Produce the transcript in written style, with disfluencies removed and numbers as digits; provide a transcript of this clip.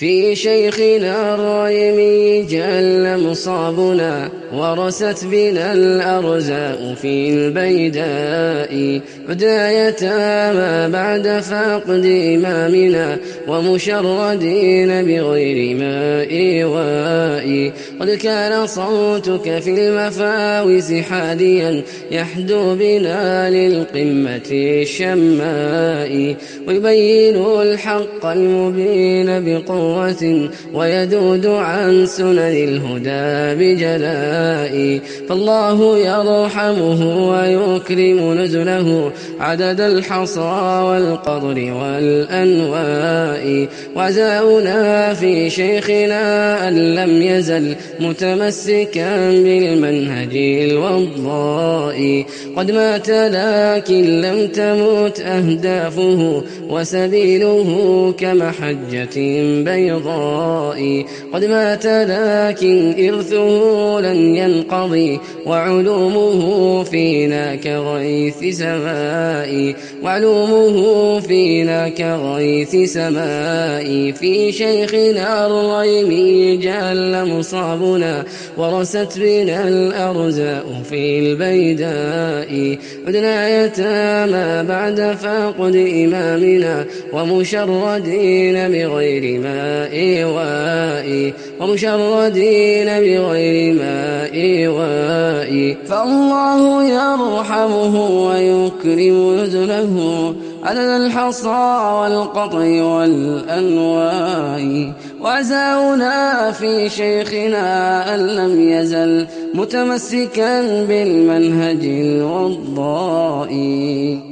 في شيخنا الريمي جل مصابنا ورست بنا الأرزاء في البيداء بداية ما بعد فقد إمامنا ومشردين بغير ماء واء قد كان صوتك في المفاوز حاديا يحدو بنا للقمة الشماء ويبين الحق المبين بقوة ويذود عن سنن الهدى بجلاء فالله يرحمه ويكرم نزله عدد الحصى والقدر والأنواء وعزاؤنا في شيخنا أن لم يزل متمسكا بالمنهج الوضاء قد مات لكن لم تمت أهدافه وسبيله كمحجة بيضاء قد مات لكن إرثه لن ينقضي وعلومه فينا كغيث سماء وعلومه فينا كغيث سماء في شيخنا الريمي جل مصابنا ورست بنا الأرزاء في البيداء عدنا يتامى بعد فقد إمامنا ومشردين بغير ماء واء ومشردين بغير ماء واء فالله يرحمه ويكرم نزله عدد الحصى والقطع والأنواء وعزاؤنا في شيخنا أن لم يزل متمسكا بالمنهج الوضاء.